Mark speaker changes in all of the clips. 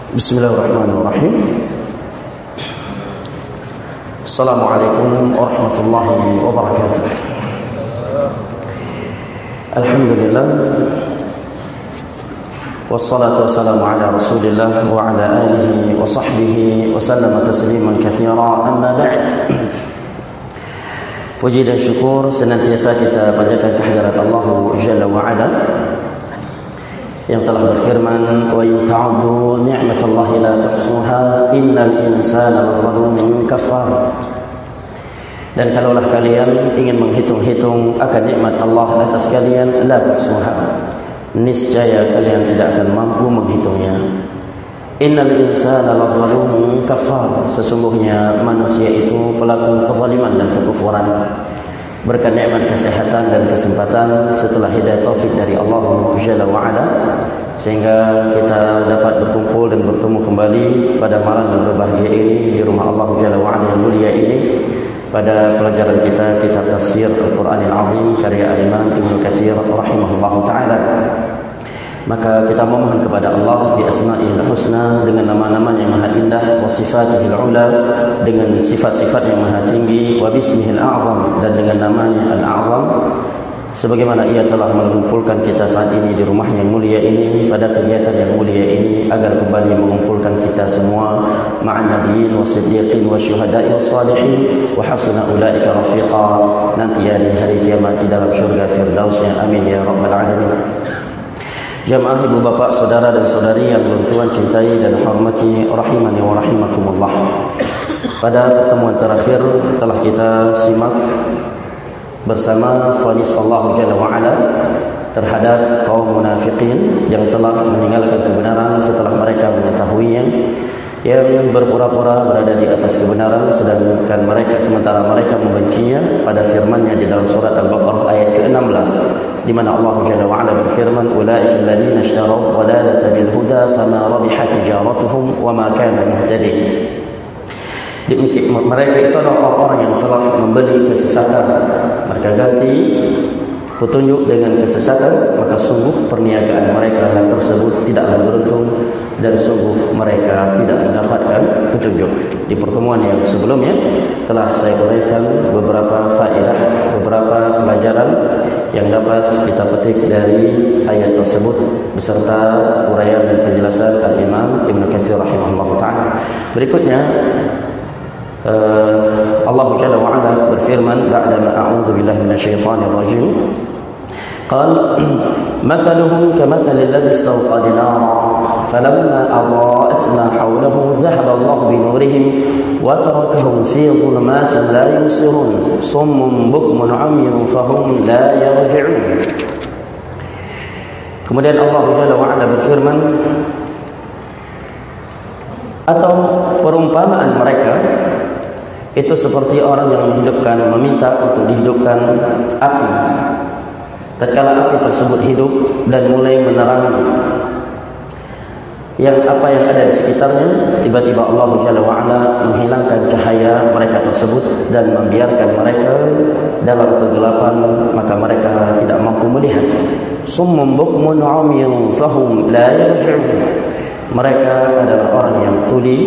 Speaker 1: Bismillahirrahmanirrahim. Assalamualaikum warahmatullahi wabarakatuh. Alhamdulillah, wassalatu wassalamu ala rasulillah wa ala alihi wa sahbihi wa sallama tasliman katsira, amma ba'd. Puji dan syukur senantiasa kita panjatkan kehadirat Allah Jalla wa Ala yang telah berfirman, wa in ta'uddu ni'matallahi la tuhsuha innal insana lazalumun kafar. Dan kalaulah kalian ingin menghitung-hitung akan nikmat Allah atas kalian, la tuhsuha, niscaya kalian tidak akan mampu menghitungnya. Innal insana lazalumun kafar, sesungguhnya manusia itu pelaku kezaliman dan kekufuran. Berkat nikmat kesehatan dan kesempatan setelah hidayah taufik dari Allah Jalla wa Ala, sehingga kita dapat berkumpul dan bertemu kembali pada malam yang berbahagia ini di rumah Allah Jalla wa Ala yang mulia ini, pada pelajaran kita kitab tafsir Al-Quranil Azim karya Al-Imam Ibnu Katsir rahimahullahu ta'ala. Maka kita memohon kepada Allah bi asma'il husna, dengan nama-nama yang maha indah, wa sifatihil ula, dengan sifat-sifat yang maha tinggi, wa bismihil a'zam, dan dengan namanya al-a'zam, sebagaimana ia telah mengumpulkan kita saat ini di rumah yang mulia ini, pada kegiatan yang mulia ini, agar kembali mengumpulkan kita semua ma'an nabiyyin wa siddiqin wa syuhada'i wa salihin wa hasuna ulaika rafiqa, nanti ya di hari kiamat di dalam syurga firdausnya, amin ya rabbal alamin. Jamaah ibu bapak, saudara dan saudari yang belum Tuhan cintai dan hormati, rahimani wa rahimakumullah. Pada pertemuan terakhir telah kita simak bersama vonis Allah Jalla wa Ala terhadap kaum munafikin yang telah meninggalkan kebenaran setelah mereka mengetahuinya, yang berpura-pura berada di atas kebenaran sementara mereka membencinya, pada firman-Nya di dalam surat Al-Baqarah ayat ke-16, di mana Allah Jalla wa Ala berfirman, ulaika alladziina ishtaraw dhalalata bil huda fama rabihat tijaratuhum wa ma kanu muhtadin. Mereka itu adalah orang-orang yang telah membeli kesesatan, mereka ganti petunjuk dengan kesesatan, maka sungguh perniagaan mereka tersebut tidaklah beruntung, dan sungguh mereka tidak mendapatkan petunjuk. Di pertemuan yang sebelumnya telah saya uraikan beberapa faedah, beberapa pelajaran yang dapat kita petik dari ayat tersebut beserta uraian dan penjelasan Al-Imam Ibnu Katsir rahimahullah ta'ala. Berikutnya Allah Jalla wa Ala berfirman, ba'dama a'udzu billahi minasyaitonir rajim, qala mathaluhum kamathali alladhi istawqada naran falamma adaa'at ma hawlahu dhahaba Allahu binurihim wa tarakahum fi dhulumatin la yubsirun summun bukmun 'umyun fahum la yarji'un. Kemudian Allah Jalla wa Ala berfirman, atau perumpamaan mereka itu seperti orang yang meminta untuk dihidupkan api. Tatkala api tersebut hidup dan mulai menerangi apa yang ada di sekitarnya, tiba-tiba Allah Jalla wa Ala menghilangkan cahaya mereka tersebut dan membiarkan mereka dalam kegelapan, maka mereka tidak mampu melihat. Summum bukmun 'umyun fahum la yarji'un. Mereka adalah orang yang tuli,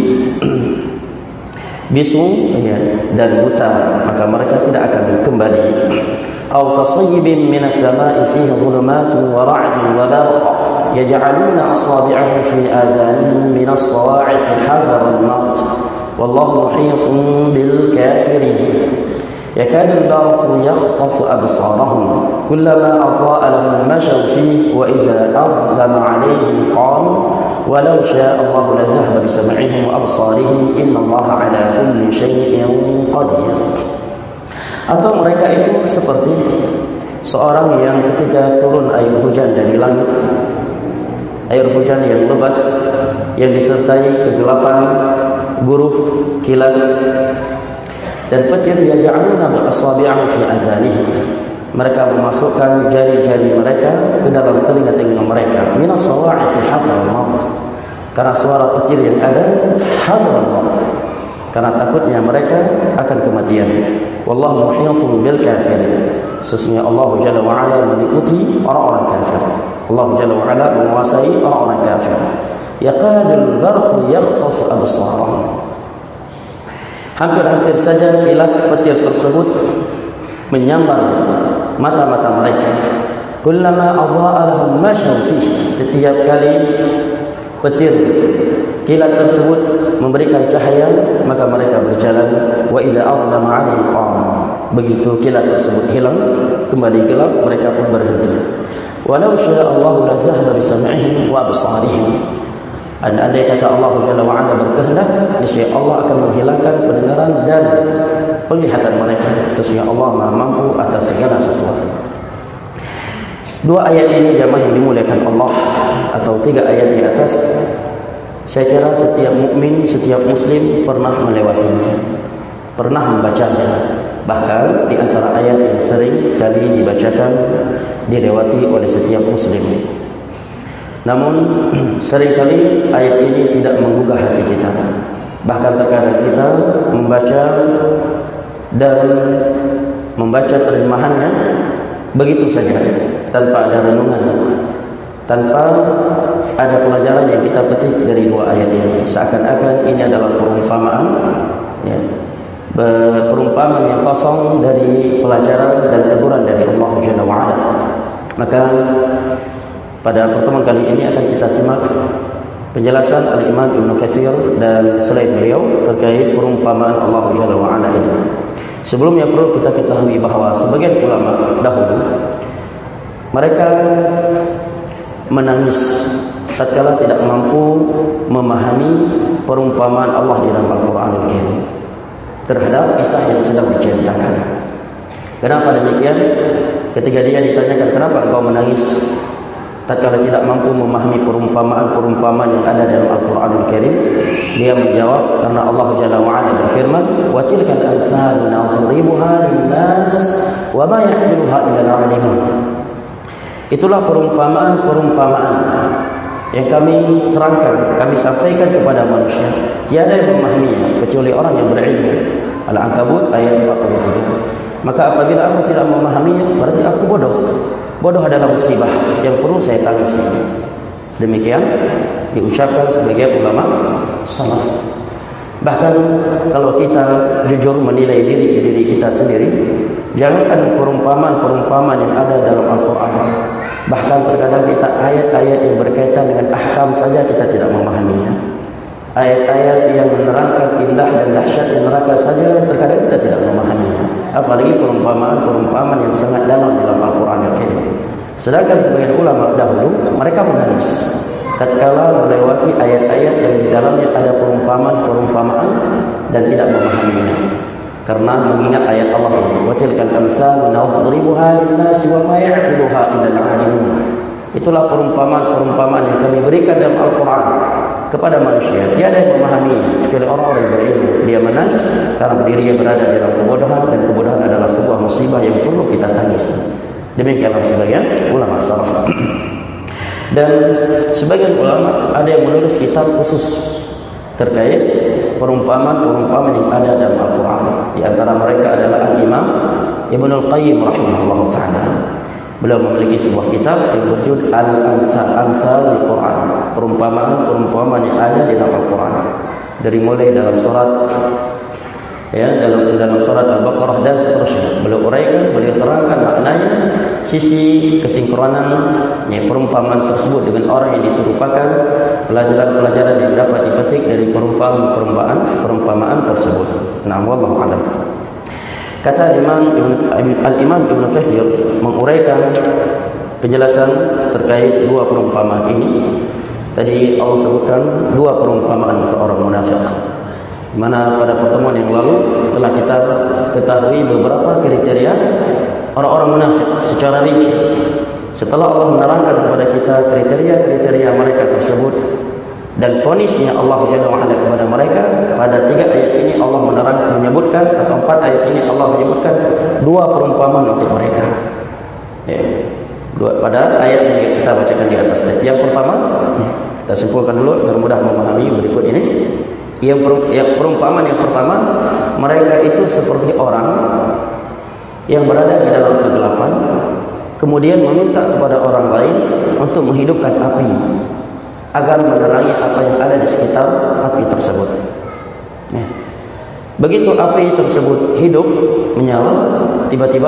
Speaker 1: bisu, dan buta, maka mereka tidak akan kembali. Aw kasayyibin minas samaa'i fihi dhulumatun wa ra'dun wa barq yaj'aluna asabi'ahum fi adhanihim minas sawa'iqi hadhara al-maut wallahu muhitun bil kafirin. يكاد البرق يخطف أبصارهم كلما أضاء لهم مشوا فيه وإذا أظلم عليهم قاموا ولو شاء الله لذهب بسمعهم وأبصارهم إن الله على كل شيء قدير. Atau mereka itu seperti seorang yang ketika turun air hujan dari langit, air hujan yang lebat yang disertai kegelapan, guruf, kilat dan petir, yaj'aluna bi-asabi'ihim fi adhanihim, mereka memasukkan jari-jari mereka ke dalam telinga-telinga mereka, minas sawa'iqi hadhar al-maut, karena suara petir yang ada, hadhar al-maut, karena takutnya mereka akan kematian. Wallahu muhitun bil kafirin, sesungguhnya Allah Jalla wa Ala meliputi orang-orang kafir. Allah Jalla wa Ala menguasai orang-orang kafir. yaqadul barqu yakhtafu absarahum. Hampir-hampir saja kilat petir tersebut menyambar mata-mata mereka. Kullama adha'a lahum mashaw fihi, setiap kali petir kilat tersebut memberikan cahaya, maka mereka berjalan. Wa idza azlama 'alaihim qama, begitu kilat tersebut hilang, kembali gelap, mereka pun berhenti. Walau syaa Allah la dhahaba bi sam'ihim wa absarihim, andai kata Allah Jalla wa Ala berkehendak, niscaya Allah akan menghilangkan pendengaran dan penglihatan mereka. Sesungguhnya Allah Maha mampu atas segala sesuatu. Dua ayat ini jamaah yang dimuliakan Allah, atau tiga ayat di atas, saya kira setiap mukmin, setiap muslim pernah melewatinya, pernah membacanya. Bahkan di antara ayat yang sering kali dibacakan, dilewati oleh setiap muslim. Namun seringkali ayat ini tidak menggugah hati kita. Bahkan terkadang kita membaca dan membaca terjemahannya begitu saja, tanpa ada renungan, tanpa ada pelajaran yang kita petik dari dua ayat ini. Seakan-akan ini adalah perumpamaan, ya, perumpamaan yang kosong dari pelajaran dan teguran dari Allah Jalla wa Ala. Maka pada pertemuan kali ini akan kita simak penjelasan Al-Imam Ibn Katsir dan selain beliau terkait perumpamaan Allah Jalla wa Ala ini. Sebelumnya perlu kita ketahui bahawa sebagian ulama dahulu mereka menangis tatkala tidak mampu memahami perumpamaan Allah di dalam Al-Qur'anul Karim terhadap kisah yang sedang diceritakan. Kenapa demikian? Ketika dia ditanyakan, kenapa engkau menangis tatkala tidak mampu memahami perumpamaan-perumpamaan yang ada dalam Al-Qur'anul Karim, dia menjawab, karena Allah Jalla wa Ala berfirman, wa tilkal amsalu nadribuha lin-nas wa ma ya'qiluha illa al-'alimun. Itulah perumpamaan-perumpamaan yang kami terangkan, kami sampaikan kepada manusia. Tiada yang memahaminya kecuali orang yang berilmu. Al-Ankabut ayat 43. Maka apabila aku tidak memahaminya, berarti aku bodoh. Bodoh adalah musibah yang perlu saya tangisi. Demikian diucapkan sebagai ulama salaf. Bahkan kalau kita jujur menilai diri kita sendiri, jangankan perumpamaan-perumpamaan yang ada dalam Al-Quran, bahkan terkadang kita ayat-ayat yang berkaitan dengan ahkam saja kita tidak memahaminya. Ayat-ayat yang menerangkan indah dan dahsyatnya neraka saja terkadang kita tidak memahaminya, apalagi perumpamaan-perumpamaan yang sangat dalam Al-Quran Al-Karim. Sedangkan sebagian ulama dahulu mereka menangis tatkala melewati ayat-ayat yang di dalamnya ada perumpamaan-perumpamaan dan tidak memahaminya, karena mengingat ayat Allah ini, wa tilkal amsalu nadribuha lin-nasi wa ma ya'qiluha illa al-'alimun. Itulah perumpamaan-perumpamaan yang kami berikan dalam Al-Quran kepada manusia, tiada yang memahami kecuali orang-orang yang berilmu. Dia menangis karena dirinya berada dalam kebodohan, dan kebodohan adalah sebuah musibah yang perlu kita tangisi. Demikianlah sebagian ulama salaf. Dan sebagian ulama ada yang menulis kitab khusus terkait perumpamaan-perumpamaan yang ada dalam Al-Quran. Di antara mereka adalah Al-Imam Ibnul Qayyim rahimahullah ta'ala. Beliau memiliki sebuah kitab yang berjudul Al-Amsal Al-Quran, perumpamaan-perumpamaan yang ada di dalam Al-Quran, dari mulai dalam surat, ya, dalam surat Al-Baqarah dan seterusnya. Beliau uraikan, beliau terangkan maknanya, sisi kesinkronan ya, perumpamaan tersebut dengan orang yang diserupakan, pelajaran-pelajaran yang dapat dipetik dari perumpamaan tersebut. Nah, wallahu a'lam. Kata Al-Imam Ibn Katsir menguraikan penjelasan terkait dua perumpamaan ini. Tadi Allah sebutkan dua perumpamaan untuk orang munafik, mana pada pertemuan yang lalu telah kita ketahui beberapa kriteria orang-orang munafik secara rinci. Setelah Allah menerangkan kepada kita kriteria-kriteria mereka tersebut dan vonisnya Allah Jalla wa Ala kepada mereka, pada 3 ayat ini Allah menyebutkan, atau 4 ayat ini Allah menyebutkan dua perumpamaan untuk mereka. Ya, pada ayat yang kita bacakan di atas. Yang pertama, kita simpulkan dulu agar mudah memahami berikut ini. Yang perumpamaan yang pertama, mereka itu seperti orang yang berada di dalam kegelapan, kemudian meminta kepada orang lain untuk menghidupkan api. agar menerangi apa yang ada di sekitar api tersebut. Ya. Begitu api tersebut hidup, menyala, tiba-tiba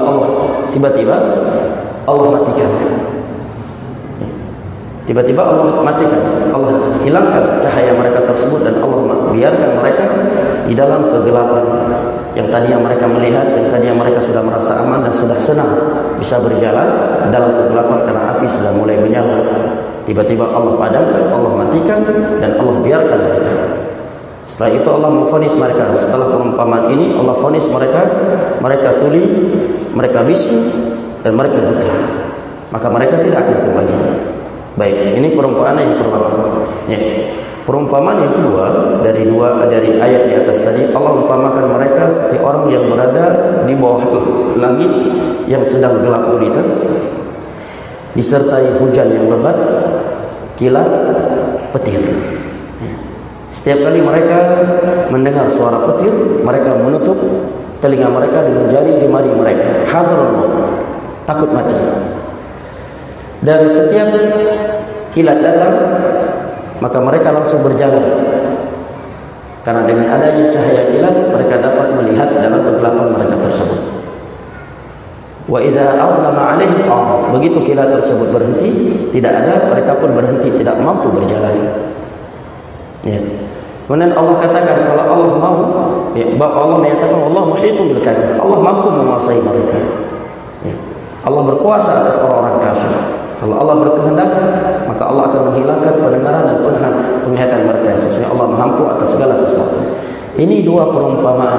Speaker 1: Allah matikan. Ya. Tiba-tiba Allah matikan, Allah hilangkan cahaya mereka tersebut, dan Allah biarkan mereka di dalam kegelapan. Yang tadinya mereka melihat, yang tadinya mereka sudah merasa aman dan sudah senang bisa berjalan dalam kegelapan karena api sudah mulai menyala. Tiba-tiba Allah padamkan, Allah matikan, dan Allah biarkan mereka. Setelah itu Allah memvonis mereka. Setelah perumpamaan ini Allah vonis mereka tuli, mereka bisu, dan mereka buta. Maka mereka tidak akan kembali. Baik, ini perumpamaan yang pertama. Ya. Perumpamaan yang kedua dari ayat di atas tadi, Allah umpamakan mereka seperti orang yang berada di bawah langit yang sedang gelap gulita, disertai hujan yang lebat, kilat, petir. Setiap kali mereka mendengar suara petir, mereka menutup telinga mereka dengan jari jemari mereka. Hadrul maut, takut mati. Dan setiap kilat datang, maka mereka langsung berjalan. Karena dengan adanya cahaya kilat, mereka dapat melihat dalam kegelapan mereka tersebut. Wa idza azlama 'alaihim qam. Begitu kilat tersebut berhenti, tidak ada, mereka pun berhenti, tidak mampu berjalan. Ya. Kemudian Allah katakan, kalau Allah mau, ya, Allah menyatakan Allah muhitun bil kafir. Allah mampu menguasai mereka. Ya. Allah berkuasa atas orang-orang kafir. Kalau Allah berkehendak, maka Allah akan menghilangkan pendengaran dan penglihatan mereka. Sesungguhnya Allah mampu atas segala sesuatu. Ini dua perumpamaan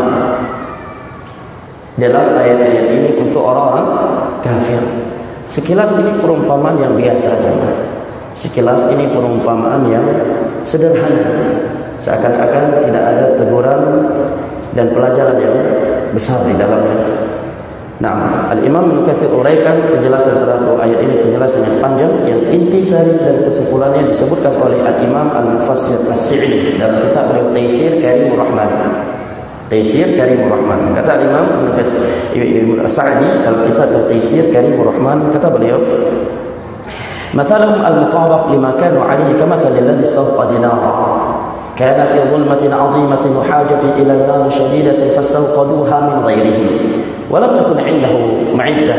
Speaker 1: dalam ayat-ayat ini untuk orang-orang kafir. Sekilas ini perumpamaan yang biasa saja. Sekilas ini perumpamaan yang sederhana. Seakan-akan tidak ada teguran dan pelajaran yang besar di dalamnya. Nah, Al-Imam Ibnu Katsir uraikan penjelasan terhadap ayat ini, penjelasan yang panjang, yang intisari dan kesimpulannya disebutkan oleh Al-Imam Al-Mufassir As-Sa'di dalam kitab beliau Taysir Karimur Rahman. Taysir Karimur Rahman. Kata Al-Imam Ibnu Katsir As-Sa'di dalam kitab Taysir Karimur Rahman, kata beliau, "Mathalum al-mutabaq lima kanu 'alaihi kamathali alladhi istawqada nara. Kana fi dhulmatin 'azimatin wa hajatin ila an-nar shadidatin fastawqaduha min ghairihi. ولم تكن عنده معدة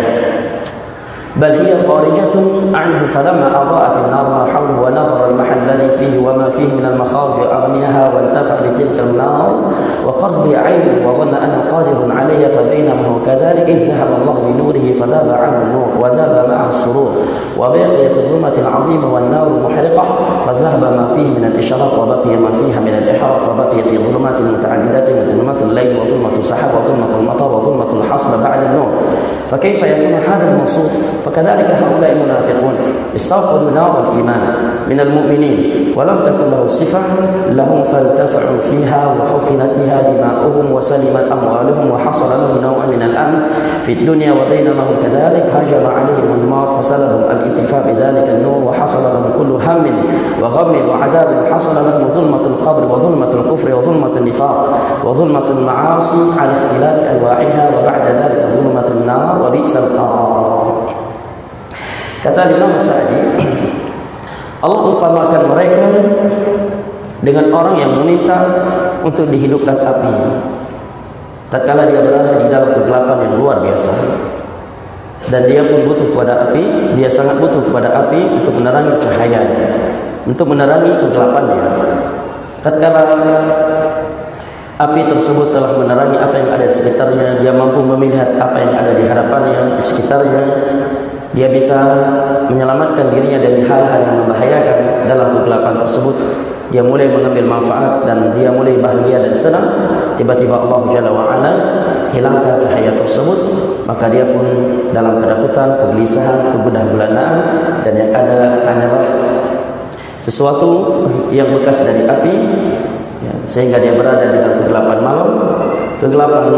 Speaker 1: بل هي خارجة عنه فلما أضاءت النار ما حوله ونظر المحل الذي فيه وما فيه من المخاوف أغنيها وانتفع بتلك النار وقرص بعينه وظن أنه قادر عليها فبينما هو كذلك إذ ذهب الله بنوره فذاب عنه النور وذاب معه السرور وبقي في الظلمة العظيمة والنار محرقة فذهب ما فيه من الإشراق وبقي ما فيها من الإحراق وبقي في ظلمات متعددة ظلمة الليل وظلمة السحاب وظلمة المطر وظلمة الحصر بعد النور فكيف يكون هذا الموصوف فكذلك هؤلاء المنافقون استوقدوا نار الإيمان من المؤمنين ولم تكن له صفة لهم فانتفعوا فيها وحقنت بها دماؤهم وسلمت أموالهم وحصل لهم نوع من الأمن في الدنيا وبينما هم كذلك هجم عليهم الموت فسلبهم الانتفاع بذلك النور وحصل لهم كل هم وغم وعذاب وحصل لهم ظلمة القبر وظلمة الكفر وظلمة النفاق وظلمة المعاصي على اختلاف أنواعها وبعد ذلك ظلمة النار وبئس القرار." Kata Imam Sa'di, Allah umpamakan mereka dengan orang yang meminta untuk dihidupkan api. Tatkala dia berada di dalam kegelapan yang luar biasa, dan dia pun butuh kepada api, dia sangat butuh kepada api untuk menerangi cahayanya, untuk menerangi kegelapannya. Tatkala api tersebut telah menerangi apa yang ada di sekitarnya, dia mampu melihat apa yang ada di hadapannya, di sekitarnya. Dia bisa menyelamatkan dirinya dari hal-hal yang membahayakan dalam kegelapan tersebut. Dia mulai mengambil manfaat dan dia mulai bahagia dan senang. Tiba-tiba Allah Jalla wa'ala hilangkan cahaya tersebut, maka dia pun dalam kedakutan, kegelisahan, kegundah-gulanaan, dan yang ada hanyalah sesuatu yang bekas dari api, ya, sehingga dia berada di dalam kegelapan malam, kegelapan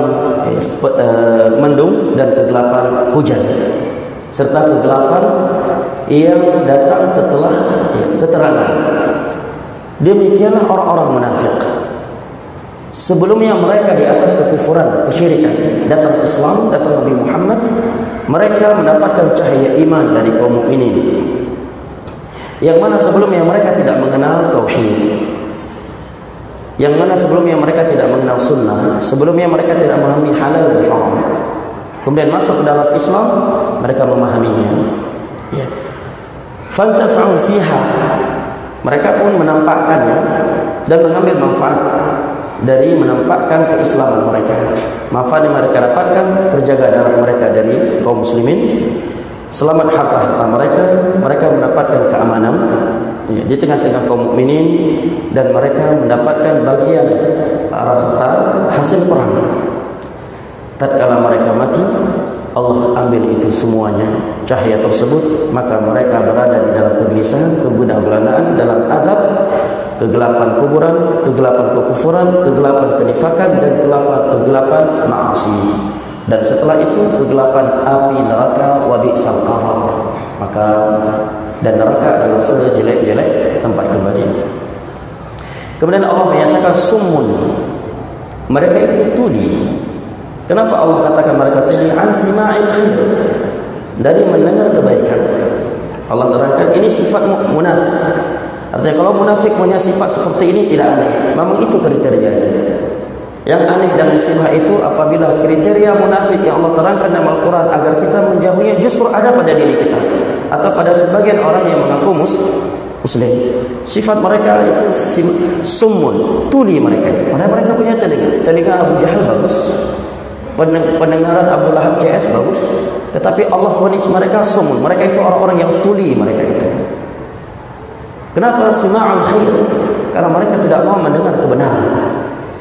Speaker 1: mendung, dan kegelapan hujan, serta kegelapan yang datang setelah keterangan. Demikianlah orang-orang munafik. Sebelumnya mereka di atas kekufuran, kesyirikan, datang Islam, datang Nabi Muhammad, mereka mendapatkan cahaya iman dari kaum mukminin. Yang mana sebelumnya mereka tidak mengenal tauhid, yang mana sebelumnya mereka tidak mengenal sunnah, sebelumnya mereka tidak memahami halal dan haram. Kemudian masuk ke dalam Islam, mereka memahaminya. Ya. Fantafa'u fiha, mereka pun menampakkannya dan mengambil manfaat dari menampakkan keislaman mereka. Manfaat yang mereka dapatkan, terjaga darah mereka dari kaum muslimin, selamat harta-harta mereka, mereka mendapatkan keamanan ya, di tengah-tengah kaum mukminin, dan mereka mendapatkan bagian harta hasil perang. Tatkala mereka mati, Allah ambil itu semuanya, cahaya tersebut, maka mereka berada di dalam kegelisahan, kegundah-gulanaan, dalam azab, kegelapan kuburan, kegelapan kekufuran, kegelapan kenifakan, dan kegelapan ma'asi. Dan setelah itu kegelapan api neraka, wa bi'sal qarar. Maka dan neraka adalah sejelek-jelek tempat kembali. Kemudian Allah menyatakan summun, mereka itu tuli. Kenapa Allah katakan mereka tuli? An sima'il khair, dari mendengar kebaikan. Allah terangkan ini sifat munafik. Artinya kalau munafik punya sifat seperti ini tidak aneh, memang itu kriterianya. Yang aneh dan musibah itu apabila kriteria munafik yang Allah terangkan dalam Al-Quran agar kita menjauhinya justru ada pada diri kita atau pada sebagian orang yang mengaku muslim. Sifat mereka itu summun, tuli mereka itu. Padahal mereka punya telinga Abu Jahal bagus, pendengaran Abu Lahab CS bagus, tetapi Allah vonis mereka summun. Mereka itu orang-orang yang tuli mereka itu. Kenapa sima'ul khair? Karena mereka tidak mau mendengar kebenaran.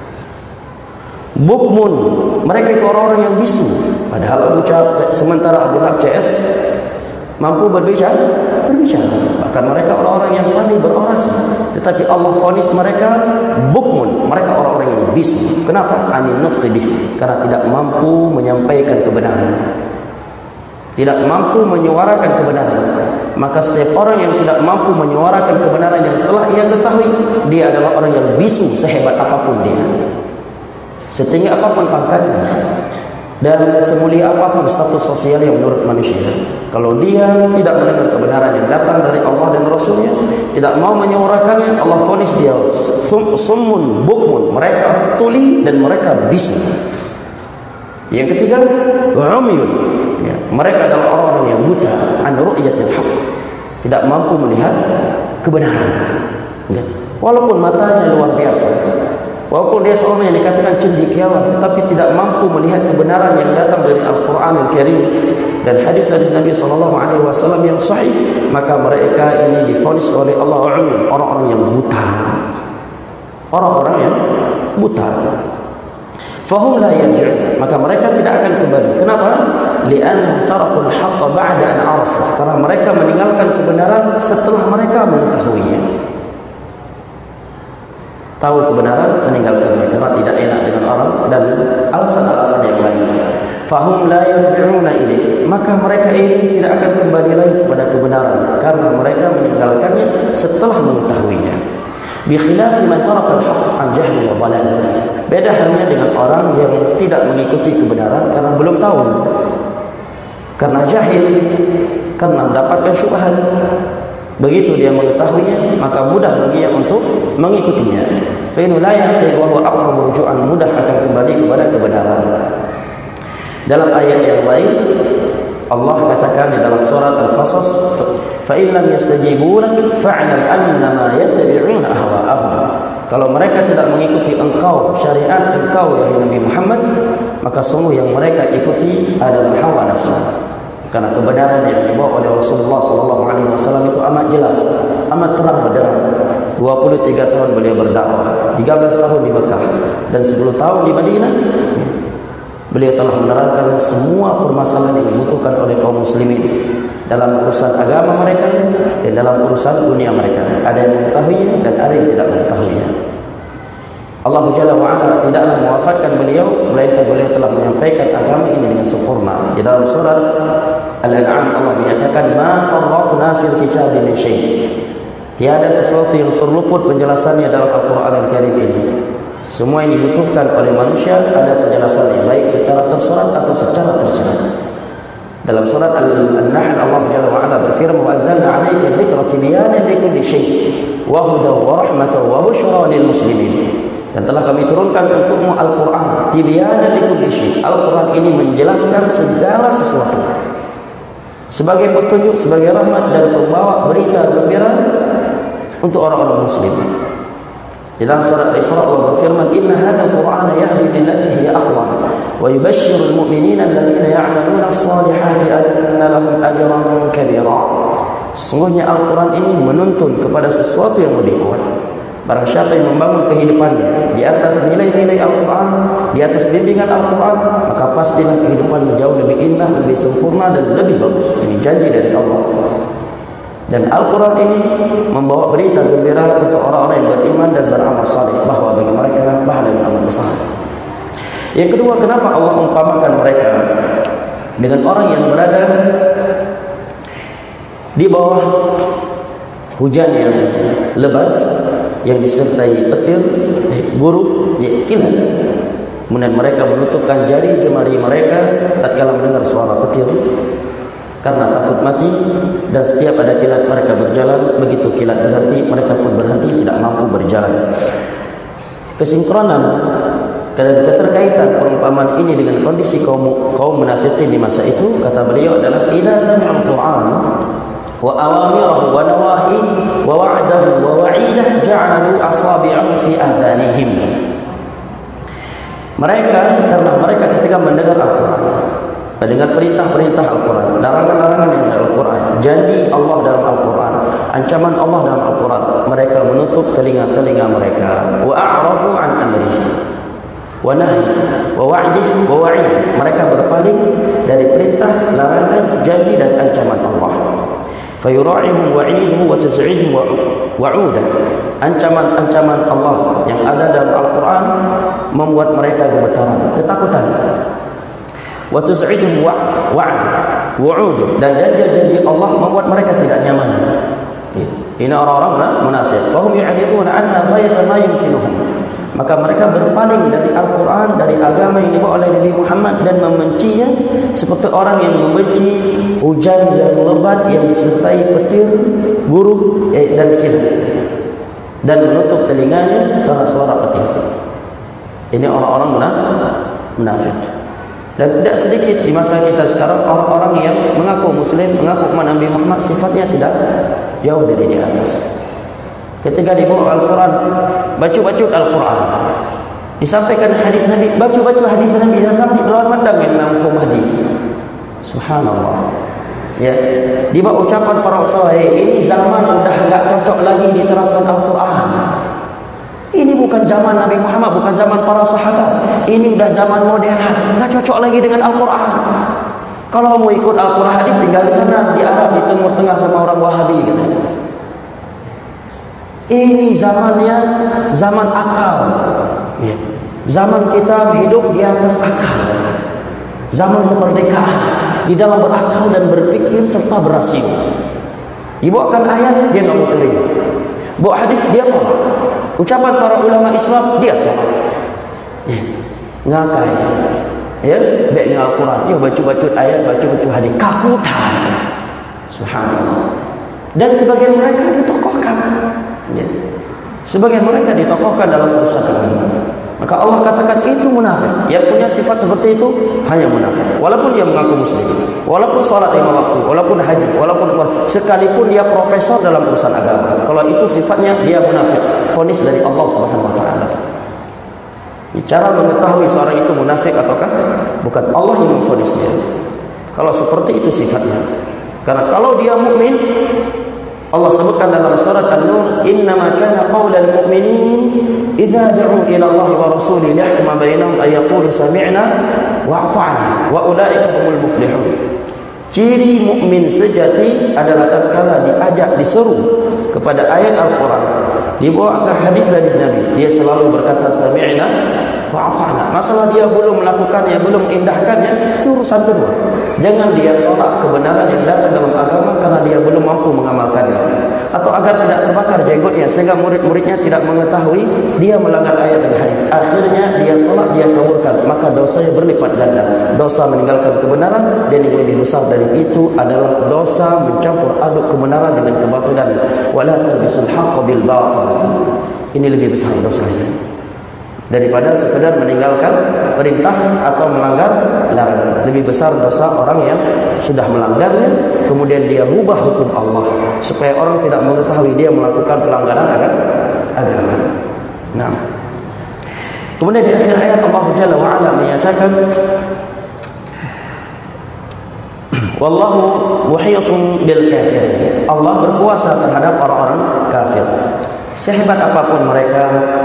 Speaker 1: Bukmun, mereka itu orang-orang yang bisu. Padahal sementara Abu Lahab CS mampu berbicara. Bahkan mereka orang-orang yang pandai berorasi. Tetapi Allah vonis mereka bukmun, mereka orang-orang yang bisu. Kenapa? Anin nutqi bih, karena tidak mampu menyampaikan kebenaran, tidak mampu menyuarakan kebenaran. Maka setiap orang yang tidak mampu menyuarakan kebenaran yang telah ia ketahui, dia adalah orang yang bisu sehebat apapun dia, setinggi apapun pangkatnya, dan semulia apapun status sosial yang menurut manusia. Kalau dia tidak mendengar kebenaran yang datang dari Allah dan Rasulnya, tidak mau menyuarakannya, Allah vonis dia summun bukmun, mereka tuli dan mereka bisu. Yang ketiga, wa'umyun, ya, mereka adalah orang-orang yang buta an ru'yatil haqq, tidak mampu melihat kebenaran. Ya. Walaupun matanya luar biasa, walaupun dia seorang yang dikatakan cendekiawan, tetapi tidak mampu melihat kebenaran yang datang dari Al-Quranul Karim dan hadis dari Nabi SAW yang sahih, maka mereka ini divonis oleh Allah orang-orang yang buta, orang-orang yang buta. Fahum la yarji'un, maka mereka tidak akan kembali. Kenapa? Li'annahum tarakul haqqa ba'da an 'arafu, karena mereka meninggalkan kebenaran setelah mereka mengetahuinya. Tahu kebenaran, meninggalkannya karena tidak enak dengan orang dan alasan-alasan yang lain. Fahum la yarji'una ilaih, maka mereka ini tidak akan kembali lagi kepada kebenaran karena mereka meninggalkannya setelah mengetahuinya. Bi khilafi man taraka al-haqq an jahl wa dhalal. Beda halnya dengan orang yang tidak mengikuti kebenaran karena belum tahu, karena jahil, karena mendapatkan syubhat. Begitu dia mengetahuinya, maka mudah baginya untuk mengikutinya. Fa in la ya'taqi wa huwa aqrabu ruju'an, mudah akan kembali kepada kebenaran. Dalam ayat yang lain Allah katakan di dalam surat Al-Qasas, fa in lam yastajibu lak fa'lam annama yattabi'una ahwa'ahum. Kalau mereka tidak mengikuti engkau, syariat engkau ya Nabi Muhammad, maka sungguh yang mereka ikuti adalah hawa nafsu. Karena kebenaran yang dibawa oleh Rasulullah SAW itu amat jelas, amat terang benderang. 23 tahun beliau berdakwah, 13 tahun di Mekah dan 10 tahun di Madinah. Beliau telah menerangkan semua permasalahan yang dibutuhkan oleh kaum muslimin dalam urusan agama mereka dan dalam urusan dunia mereka. Ada yang mengetahuinya dan ada yang tidak mengetahuinya. Allah Jalla wa'ala tidaklah mewafatkan beliau, melainkan beliau telah menyampaikan agama ini dengan sempurna. Di dalam surat Al-An'am Allah menyatakan, ma farrafna fil kitabi min syai'. Tiada sesuatu yang terluput penjelasannya dalam Al-Quran Al-Karim ini. Semua yang dibutuhkan oleh manusia ada penjelasannya, baik secara tersurat atau secara tersirat. Dalam surat An-Nahl Allah Jalla wa Ala berfirman, "Wa anzalna 'alaika dzikra tibyanan likulli syai' wa hudan wa rahmatan wa busyra lil muslimin." Dan telah kami turunkan untukmu Al-Quran tibyanan likulli syai'. Al-Quran ini menjelaskan segala sesuatu sebagai petunjuk, sebagai rahmat dan pembawa berita gembira untuk orang-orang muslim. Di dalam surat Al-Isra Allah berfirman, "Inna hadzal Qur'ana yahdi lillati hiya aqwam wa yubashshirul mu'minina alladhina ya'maluna as-salihati anna lahum ajran kabira." Sesungguhnya Al-Quran ini menuntun kepada sesuatu yang lebih kuat. Barang siapa yang membangun kehidupannya di atas nilai-nilai Al-Quran, di atas bimbingan Al-Quran, maka pastilah kehidupannya jauh lebih indah, lebih sempurna dan lebih bagus. Ini janji dari Allah. Dan Al-Quran ini membawa berita gembira untuk orang-orang yang beriman dan beramal saleh, bahwa bagi mereka pahala yang amat besar. Yang kedua, kenapa Allah mengumpamakan mereka dengan orang yang berada di bawah hujan yang lebat, yang disertai petir, buruk, kilat. Kemudian mereka menutupkan jari jemari mereka tatkala mendengar suara petir, karena takut mati. Dan setiap ada kilat mereka berjalan, begitu kilat berhenti mereka pun berhenti, tidak mampu berjalan. Kesinkronan dan keterkaitan perumpamaan ini dengan kondisi kaum munafikin di masa itu, kata beliau adalah, idza sami'al Qur'an wa awamirahu wa nawahi wa wa'dahu wa wa'idah ja'alu asabi'ahum fi adhanihim. Mereka, karena mereka ketika mendengar Al-Quran, mendengar perintah-perintah Al-Quran, larangan-larangan yang dalam Al-Quran, janji Allah dalam Al-Quran, ancaman Allah dalam Al-Quran, mereka menutup telinga-telinga mereka. Wa a'radu an amrihi wa nahi wa wa'dihi wa wa'id. Mereka berpaling dari perintah, larangan, janji dan ancaman Allah. Fayura'ihum wa'iduhu wa taz'idhum wa'udah. Ancaman-ancaman Allah yang ada dalam Al-Quran membuat mereka gemetaran, ketakutan. Wa taz'idhum wa'udah, dan janji-janji Allah membuat mereka tidak nyaman. Ini orang-orang munafik. Fahum yu'riduna anha ghayata ma yumkinuhum. Maka mereka berpaling dari Al-Quran, dari agama yang dibawa oleh Nabi Muhammad, dan membencinya seperti orang yang membenci hujan yang lebat yang disertai petir, buruh dan kilat, dan menutup telinganya karena suara petir. Ini orang-orang munafik. Dan tidak sedikit di masa kita sekarang orang-orang yang mengaku muslim, mengaku umat Nabi Muhammad, sifatnya tidak jauh dari di atas. Ketika dibawa Al-Quran, baca-baca Al-Quran, disampaikan hadis Nabi, baca-baca hadis Nabi, dan nanti lawan mandang yang hukum hadis. Subhanallah. Ya, dibawa ucapan para saleh, ini zaman udah enggak cocok lagi diterapkan Al-Quran. Ini bukan zaman Nabi Muhammad, bukan zaman para sahabat. Ini udah zaman modern, enggak cocok lagi dengan Al-Quran. Kalau mau ikut Al-Quran hadis, tinggal di sana di Arab, di Timur Tengah sama orang Wahabi katanya. Ini zamannya zaman akal. Ya. Zaman kita hidup di atas akal. Zaman kemerdekaan, di dalam berakal dan berpikir serta berasio. Dibawakan ayat, dia enggak mau terima. Bawa hadis, dia tolak. Ucapan para ulama Islam, dia tolak. Ya. Ngakai. Ya, baiknya Al-Quran, dia baca-baca ayat, baca-baca hadis, kakutan. Subhanallah. Dan sebagian mereka ditokohkan. Ya. Sebagian mereka ditokohkan dalam urusan agama. Maka Allah katakan itu munafik. Yang punya sifat seperti itu hanya munafik. Walaupun dia mengaku muslim, walaupun sholat 5 waktu, walaupun haji, walaupun sekalipun dia profesor dalam urusan agama, kalau itu sifatnya dia munafik. Vonis dari Allah Subhanahu wa taala. Cara mengetahui seorang itu munafik ataukah bukan, Allah yang memvonis dia. Kalau seperti itu sifatnya. Karena kalau dia mukmin, Allah sebutkan dalam surat An-Nur, "Innama kana qaulal mu'minin idza du'u ila Allah wa rasulihi liyahkuma bainahum ay yaqulu sami'na wa ata'na wa ulaika humul muflihun." Ciri mukmin sejati adalah tatkala diajak, diseru kepada ayat Al-Quran, dibawa ke hadis-hadis Nabi, dia selalu berkata sami'na wa ata'na. Masalah dia belum melakukannya, belum indahkannya, itu urusan kedua. Jangan dia tolak kebenaran yang datang dalam agama karena dia belum mampu mengamalkannya. atau agar tidak terbakar jenggotnya, sehingga murid-muridnya tidak mengetahui dia melanggar ayat dan hadis. Akhirnya dia tolak, dia kaburkan, maka dosanya berlipat ganda. Dosa meninggalkan kebenaran, dan yang lebih besar dari itu adalah dosa mencampur aduk kebenaran dengan kebatilan. Wala talbisul haqqa bil batil. Ini lebih besar dosanya daripada sekedar meninggalkan perintah atau melanggar larangan. Lebih besar dosa orang yang sudah melanggarnya, kemudian dia rubah hukum Allah supaya orang tidak mengetahui dia melakukan pelanggaran agama. Nah, kemudian di akhir ayat Allah Jalla wa Ala menyatakan, wallahu muhitun bil kafirin. Allah berkuasa terhadap orang-orang kafir. Sehebat apapun mereka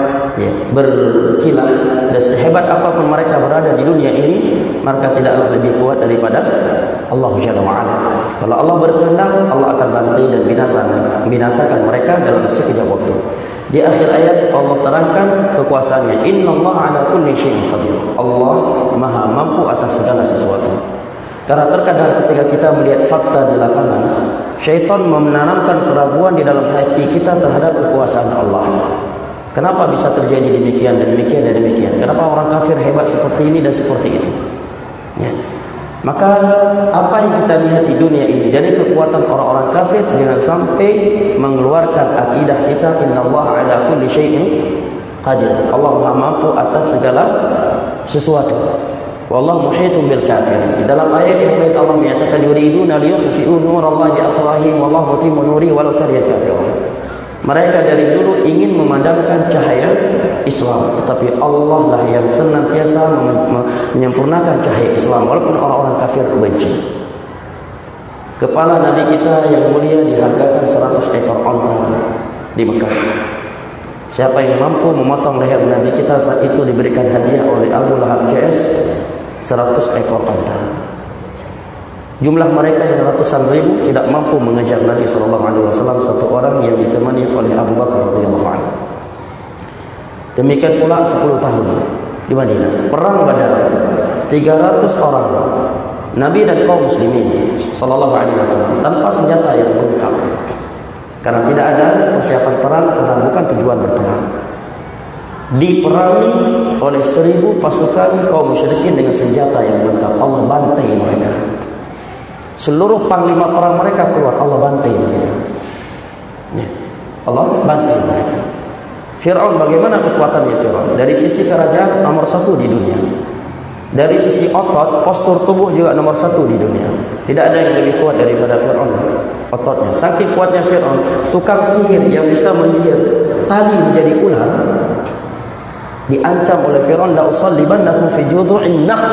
Speaker 1: berkilah, dan sehebat apapun mereka berada di dunia ini, maka tidaklah lebih kuat daripada Allah Jalla wa'ala. Kalau Allah berkehendak, Allah akan bantai dan binasakan mereka dalam sekejap waktu. Di akhir ayat Allah terangkan kekuasaannya. Innallaha ala kulli syai'in qadir. Allah maha mampu atas segala sesuatu. Karena terkadang ketika kita melihat fakta di lapangan, syaitan menanamkan keraguan di dalam hati kita terhadap kekuasaan Allah. Kenapa bisa terjadi demikian dan demikian dan demikian? Kenapa orang kafir hebat seperti ini dan seperti itu? Ya. Maka apa yang kita lihat di dunia ini dari kekuatan orang-orang kafir, jangan sampai mengeluarkan akidah kita innallaha ala kulli syai'in qadir. Allah maha mampu atas segala sesuatu. Wallahu muhitun bil kafirin. Di dalam ayat yang lain Allah menyatakan yuriduna liyutfi'u nurallahi bi afwahihim wallahu mutimmu nurihi walau karihal kafirun. Mereka dari dulu ingin memadamkan cahaya Islam, tetapi Allah lah yang senantiasa menyempurnakan cahaya Islam walaupun orang-orang kafir benci. Kepala Nabi kita yang mulia dihargakan 100 ekor onta di Mekah. Siapa yang mampu memotong leher Nabi kita saat itu diberikan hadiah oleh Abu Lahab CS 100 ekor onta. Jumlah mereka yang ratusan ribu tidak mampu mengejar Nabi SAW satu orang yang ditemani oleh Abu Bakar radhiyallahu anhu. Demikian pula 10 tahun di Madinah. Perang Badar 300 orang Nabi dan kaum muslimin sallallahu alaihi wasallam tanpa senjata yang lengkap. Karena tidak ada persiapan perang, karena bukan tujuan berperang. Diperangi oleh 1000 pasukan kaum musyrikin dengan senjata yang lengkap. Allah bantai mereka. Seluruh panglima perang mereka keluar, Allah bantai mereka. Allah bantai mereka. Fir'aun, bagaimana kekuatannya Fir'aun? Dari sisi kerajaan nomor 1 di dunia. Dari sisi otot, postur tubuh juga nomor 1 di dunia. Tidak ada yang lebih kuat daripada Fir'aun ototnya. Saking kuatnya Fir'aun, tukang sihir yang bisa menyihir tali menjadi ular diancam oleh Fir'aun, la usallibannakum fi judhu'in nakhl.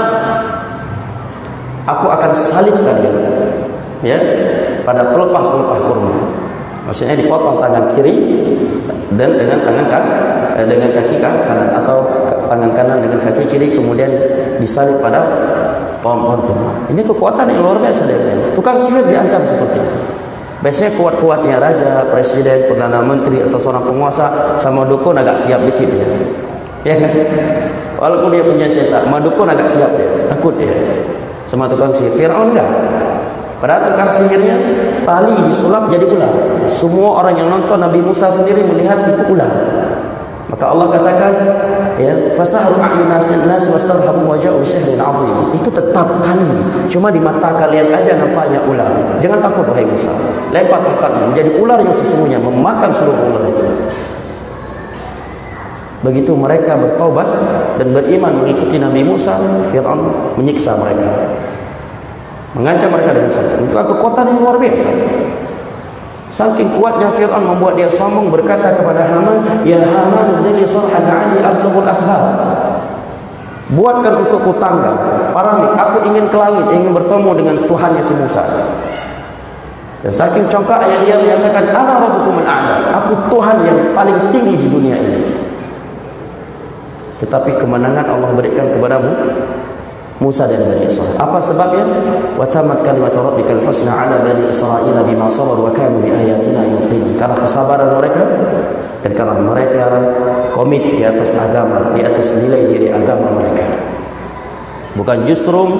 Speaker 1: Aku akan salib kalian, ya, pada pelepah-pelepah kurma. Maksudnya dipotong tangan kiri dan dengan dengan kaki kanan, atau tangan kanan dengan kaki kiri, kemudian disalib pada pohon-pohon kurma. Ini kekuatan yang luar biasa dari tukang sihir diancam seperti itu. Biasanya kuat-kuatnya raja, presiden, perdana menteri atau seorang penguasa sama dukun agak siap dikit dia. Ya kan? Walaupun dia punya senjata, sama dukun agak siap dia, takut dia. Sama tukang sihir. Fir'aun enggak. Padahal tukang sihirnya tali disulap jadi ular. Semua orang yang nonton Nabi Musa sendiri melihat itu ular. Maka Allah katakan, ya, fasahru a'yunasin nas wastarhabu waja'u sihrin 'azim. Itu tetap tali, cuma di mata kalian aja nampaknya ular. Jangan takut wahai Musa. Lempar tongkatmu menjadi ular yang sesungguhnya memakan seluruh ular itu. Begitu mereka bertobat dan beriman mengikuti Nabi Musa, Fir'aun menyiksa mereka, mengancam mereka dengan salib. Itu kekuatan yang luar biasa. Saking kuatnya Fir'aun membuat dia sombong, berkata kepada Haman, ya Haman, ibni li sarhan 'ani ablughul asbab. Buatkan untukku tangga, paramik, aku ingin ke langit, ingin bertemu dengan Tuhannya si Musa. Dan saking congkaknya dia menyatakan, ana rabbukumul a'la, aku Tuhan yang paling tinggi di dunia ini. Tetapi kemenangan Allah berikan kepadamu Musa dan Bani Israil. Apa sebabnya? Wa tamat kalimatu rabbikal husna 'ala bani Israil bima sabaru wa kanu bi ayatina yuqinun. Karena kesabaran mereka dan karena mereka komit di atas agama, di atas nilai-nilai agama mereka. Bukan justru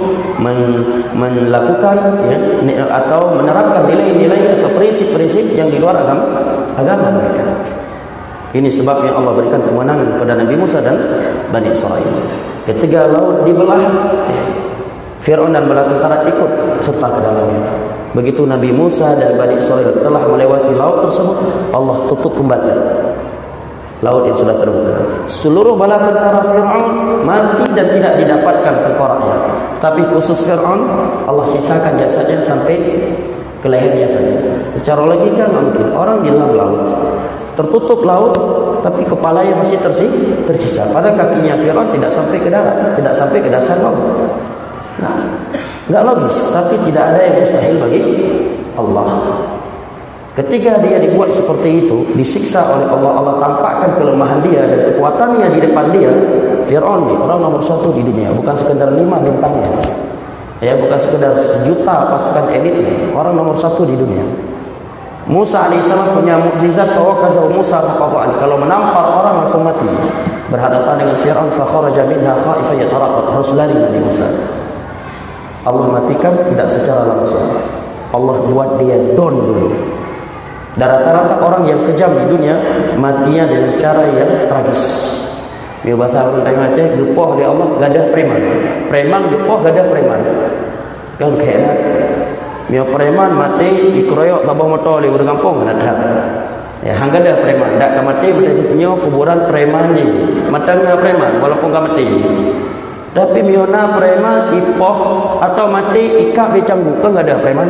Speaker 1: melakukan, ya, atau menerapkan nilai-nilai atau prinsip-prinsip yang di luar agama mereka. Ini sebabnya Allah berikan kemenangan kepada Nabi Musa dan Bani Israel. Ketika laut dibelah, Fir'aun dan bala tentara ikut serta ke dalamnya. Begitu Nabi Musa dan Bani Israel telah melewati laut tersebut, Allah tutup kembali laut yang sudah terbuka. Seluruh bala tentara Fir'aun mati dan tidak didapatkan tengkoraknya. Tapi khusus Fir'aun, Allah sisakan jasadnya sampai ke lehernya saja. Secara logika nggak mungkin. Orang di dalam laut, tertutup laut, tapi kepalanya masih tersisa. Pada kakinya Fir'aun tidak sampai ke darat, tidak sampai ke dasar laut. Nah, nggak logis. Tapi tidak ada yang mustahil bagi Allah. Ketika dia dibuat seperti itu, disiksa oleh Allah, Allah tampakkan kelemahan dia dan kekuatannya di depan dia. Fir'aun ni orang nomor 1 di dunia, bukan sekedar 5 bintangnya, ya, bukan sekedar sejuta pasukan elitnya, orang nomor 1 di dunia. Musa alaihissalam punya mukjizat, fawakazahu Musa faqata'an, kalau menampar orang langsung mati. Berhadapan dengan Fir'aun, fa kharaja minha khaifan yataraqab, harus lari Nabi Musa. Allah matikan tidak secara langsung, Allah buat dia down dulu. Dan rata-rata orang yang kejam di dunia matinya dengan cara yang tragis. Dia bahasa orang mati gepoh dia Allah gadah preman. Preman gepoh gadah preman. Kan kena. Dia preman mati dikeroyok tabah motor di kampung nak dah. Ya hang gadah preman dak ka mati berarti punya kuburan preman ni. Matangnya preman walaupun ka mati. Tapi miona preman ipoh atau mati ikap di canggu kan gadah preman.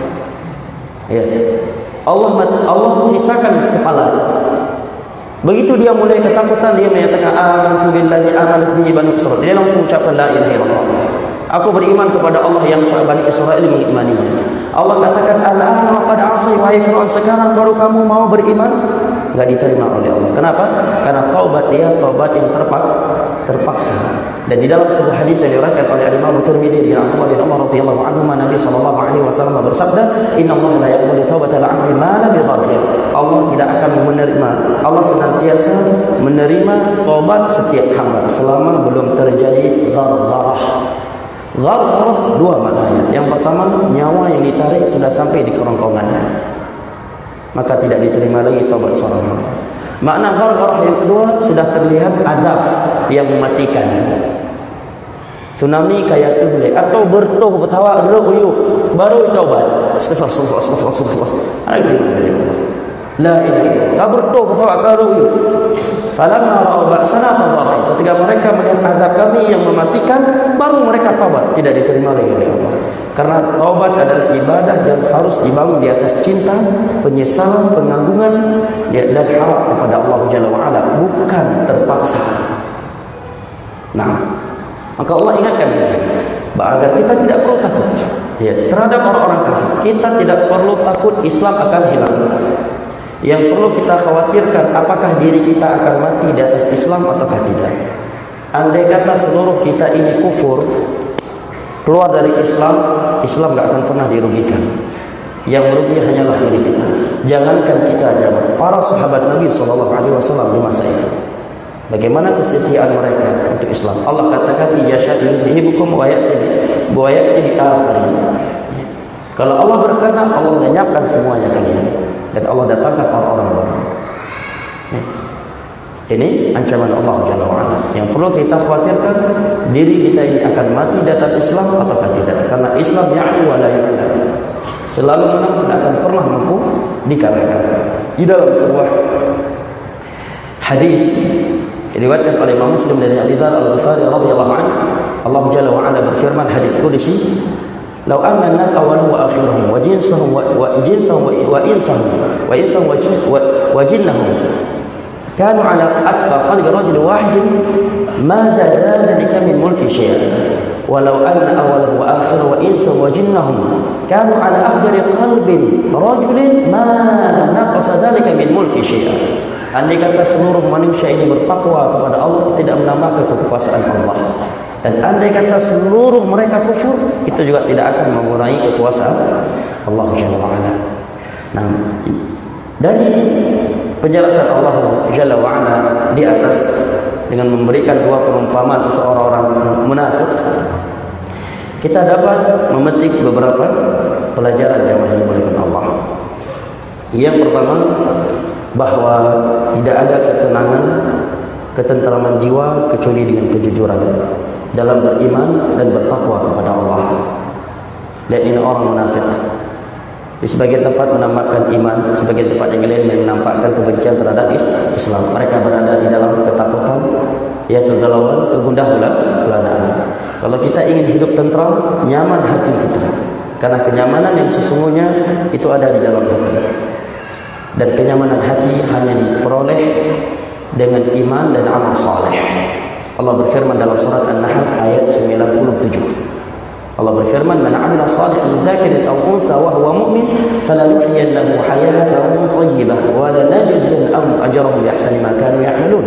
Speaker 1: Ya. Allah sisakan kepala. Begitu dia mulai ketakutan, dia menyatakan amantu billazi amanat bihi bani Israil. Dia langsung ucapkan la ilaha illallah. Aku beriman kepada Allah yang Bani Israil mengimaninya. Allah katakan al-ana wa qad asai wa Fir'aun, sekarang baru kamu mau beriman? Enggak diterima oleh Allah. Kenapa? Karena taubat dia taubat yang terpaksa. Dan di dalam sebuah hadis yang diriwayatkan oleh Imam Tirmidzi dari Abdullah bin Umar radhiyallahu anhu, Nabi sallallahu alaihi wasallam bersabda, "Innallaha la yaqbalu taubatal 'abdi ma lam yughargir." Allah tidak akan menerima, Allah senantiasa menerima taubat setiap hamba selama belum terjadi ghargharah. Ghargharah dua maknanya. Yang pertama, nyawa yang ditarik sudah sampai di kerongkongannya, maka tidak diterima lagi taubat seorang hamba. Makna ghargharah yang kedua, sudah terlihat azab yang mematikan. Tsunami kayak tu boleh, atau bertuh bertawa ruyuk baru taubat. Astagfirullah. La ilaha illallah. Tak bertuh bertawa ruyuk. Falamma ra'u ba'sana fadharu. Ketika mereka melihat azab kami yang mematikan, baru mereka taubat. Tidak diterima lagi oleh Allah. Karena taubat adalah ibadah yang harus dibangun di atas cinta, penyesalan, pengagungan dan harap kepada Allah Jalla wa Ala, bukan terpaksa. Nah, maka Allah ingatkan agar kita tidak perlu takut ya, terhadap orang-orang kafir. Kita tidak perlu takut Islam akan hilang. Yang perlu kita khawatirkan, apakah diri kita akan mati di atas Islam ataukah tidak. Andai kata seluruh kita ini kufur, keluar dari Islam, Islam tidak akan pernah dirugikan. Yang merugi hanyalah diri kita. Jangankan kita aja, para sahabat Nabi SAW di masa itu, bagaimana kesetiaan mereka untuk Islam. Allah katakan, "Yashhadu yuzhibukum wa ya'ti bi akhirin." Kalau Allah berkenan, Allah lenyapkan semuanya kalian, dan Allah datangkan orang-orang baru. Ini ancaman Allah Jalla wa Ala. Yang perlu kita khawatirkan, diri kita ini akan mati di atas Islam ataukah tidak. Karena Islam ya'lu wa la yu'la, selalu menang, tidak akan pernah mampu dikalahkan. Di dalam sebuah hadis diriwayatkan oleh Imam Muslim dari Abi Dzar Al-Ghifari radhiyallahu anhu, Allah Jalla wa Ala berfirman, hadis qudsi, "Lau anna an-nas awwaluhum wa akhiruhum wa jinsahum wa insahum wa jinnahum kanu ala atqa qalbi rajul wahid ma zada dhalika min mulki syai'an walau anna awwaluhum wa akhiruhum wa insahum wa jinnahum kanu ala afjari qalbin rajulin ma naqasa dhalika min mulki syai'an." Andai kata seluruh manusia ini bertakwa kepada Allah, tidak menambahkan kekuasaan Allah. Dan andai kata seluruh mereka kufur, itu juga tidak akan mengurangi kekuasaan Allah Jalla wa Ala. Nah, dari penjelasan Allah Jalla wa Ala di atas, dengan memberikan dua perumpamaan untuk orang-orang munafik, kita dapat memetik beberapa pelajaran yang dimuliakan Allah. Yang pertama, bahwa tidak ada ketenangan, ketentraman jiwa kecuali dengan kejujuran dalam beriman dan bertakwa kepada Allah. Dan ini orang munafik. Di sebagian tempat menampakkan iman, sebagian tempat yang lain menampakkan kebencian terhadap Islam. Mereka berada di dalam ketakutan, kegalauan, kegundah-gulanaan. Kalau kita ingin hidup tentram, nyaman hati kita, karena kenyamanan yang sesungguhnya itu ada di dalam hati. Dan kenyamanan hati hanya diperoleh dengan iman dan amal saleh. Allah berfirman dalam surat An-Nahl ayat 97. Allah berfirman, "Man 'amila shalihan min dzakarin aw untha wa huwa mu'min, falanuhyiyannahu hayatan thayyibah wa lanajziyannahum ajrahum bi ahsani ma kanu ya'malun."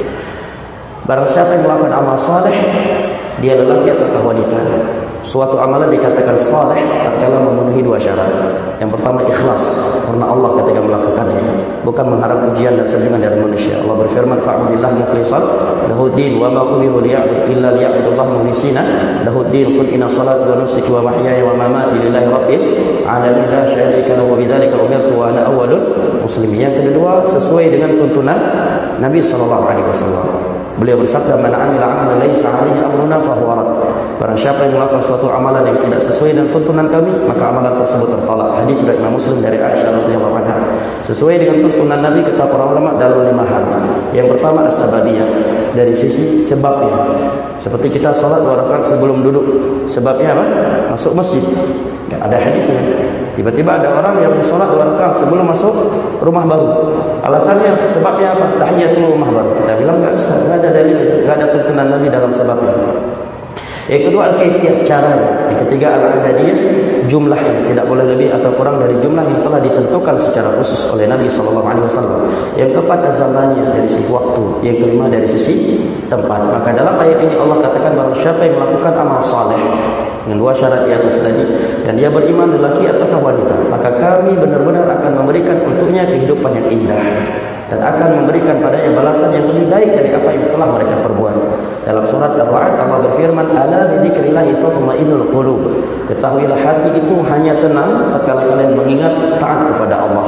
Speaker 1: Barang siapa yang melakukan amal saleh, dia lelaki atau wanita, suatu amalan dikatakan saleh tatkala memenuhi dua syarat. Yang pertama ikhlas, karena Allah ketika melakukannya, bukan mengharap pujian dan sanjungan dari manusia. Allah berfirman, "Fa'budillah mukhlishan lahu din wa ma umiru illa liya'budullaha mukhlishina lahu din. Qul inna salati wa nusuki wa mahyaya wa mamati lillahi rabbil alamin la syarika lahu wa bidzalika umirtu wa ana awwalul muslimin." Yang kedua, sesuai dengan tuntunan Nabi sallallahu alaihi wasallam. Beliau bersabda, "Man 'amila 'amalan laisa 'alaihi amruna fa huwa rad." Barang siapa yang melakukan suatu amalan yang tidak sesuai dengan tuntunan kami, maka amalan tersebut tertolak. Hadis riwayat Imam Muslim dari Aisyah radhiyallahu anha. Sesuai dengan tuntunan Nabi, kata para ulama, dalam 5 hal. Yang pertama as-sababiyah, dari sisi sebabnya. Seperti kita sholat 2 rakaat sebelum duduk. Sebabnya apa? Masuk masjid. Kan ada hadisnya. Tiba-tiba ada orang yang sholat 2 rakaat sebelum masuk rumah baru. Alasannya, sebabnya apa? Tahiyatul rumah baru. Kita bilang enggak bisa, enggak ada dalil, enggak ada tuntunan Nabi dalam sebabnya. Yang kedua al-kaifiyah, caranya. Yang ketiga al-adadiyah, jumlahnya, tidak boleh lebih atau kurang dari jumlah yang telah ditentukan secara khusus oleh Nabi SAW. Yang keempat az-zamaniyah, dari sisi waktu. Yang kelima dari sisi tempat. Maka dalam ayat ini Allah katakan barang siapa yang melakukan amal saleh dengan 2 syarat di atas tadi, dan dia beriman lelaki atau wanita, maka kami benar-benar akan memberikan untuknya kehidupan yang indah dan akan memberikan padanya balasan yang lebih baik dari apa yang telah mereka perbuat. Dalam surat Ar-Ra'd Allah berfirman, "Ala bidzikrillahi tatma'innul qulub." Ketahuilah hati itu hanya tenang tatkala kalian mengingat taat kepada Allah.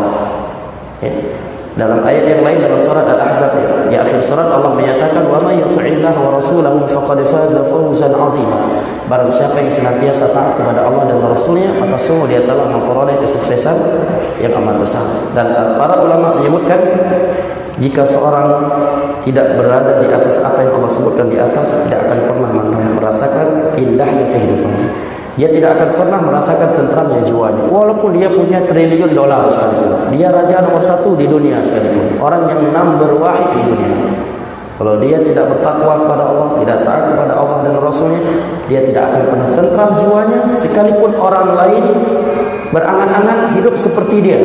Speaker 1: Dalam ayat yang lain dalam surat Al-Ahzab, di akhir surat Allah menyatakan, "Wa may yuti'illaha wa rasulahu faqad faza fawzan 'azima." Barang siapa yang senantiasa taat kepada Allah dan Rasulnya, maka sungguh dia telah memperoleh kesuksesan yang amat besar. Dan para ulama menyebutkan, jika seorang tidak berada di atas apa yang Allah sebutkan di atas, tidak akan pernah merasakan indahnya kehidupan. Dia tidak akan pernah merasakan tentramnya jiwanya, walaupun dia punya triliun dolar sekalipun. Dia raja nomor 1 di dunia sekalipun, orang yang number wahid di dunia. Kalau dia tidak bertakwa kepada Allah, tidak taat kepada Allah dan Rasulnya, dia tidak akan pernah tentram jiwanya, sekalipun orang lain berangan-angan hidup seperti dia.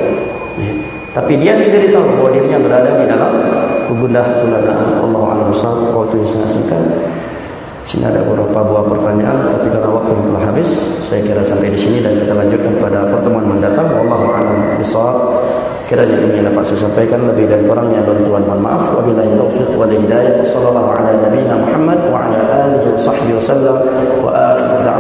Speaker 1: Tapi dia sendiri tahu bahwa dirinya berada di dalam kegundah-gulanaan. Allahu a'lam. Waktu yang sangat singkat. Sini ada beberapa buah pertanyaan, tapi karena waktu telah habis, saya kira sampai di sini dan kita lanjutkan pada pertemuan mendatang. Wallahu a'lam bishawab. Kiranya ini yang dapat saya sampaikan, lebih dan kurangnya bantuan mohon maaf. Wabillahi taufiq wal hidayah. Wassallallahu ala nabiyyina Muhammad wa ala alihi wa sahbihi wasallam. Wa akhiru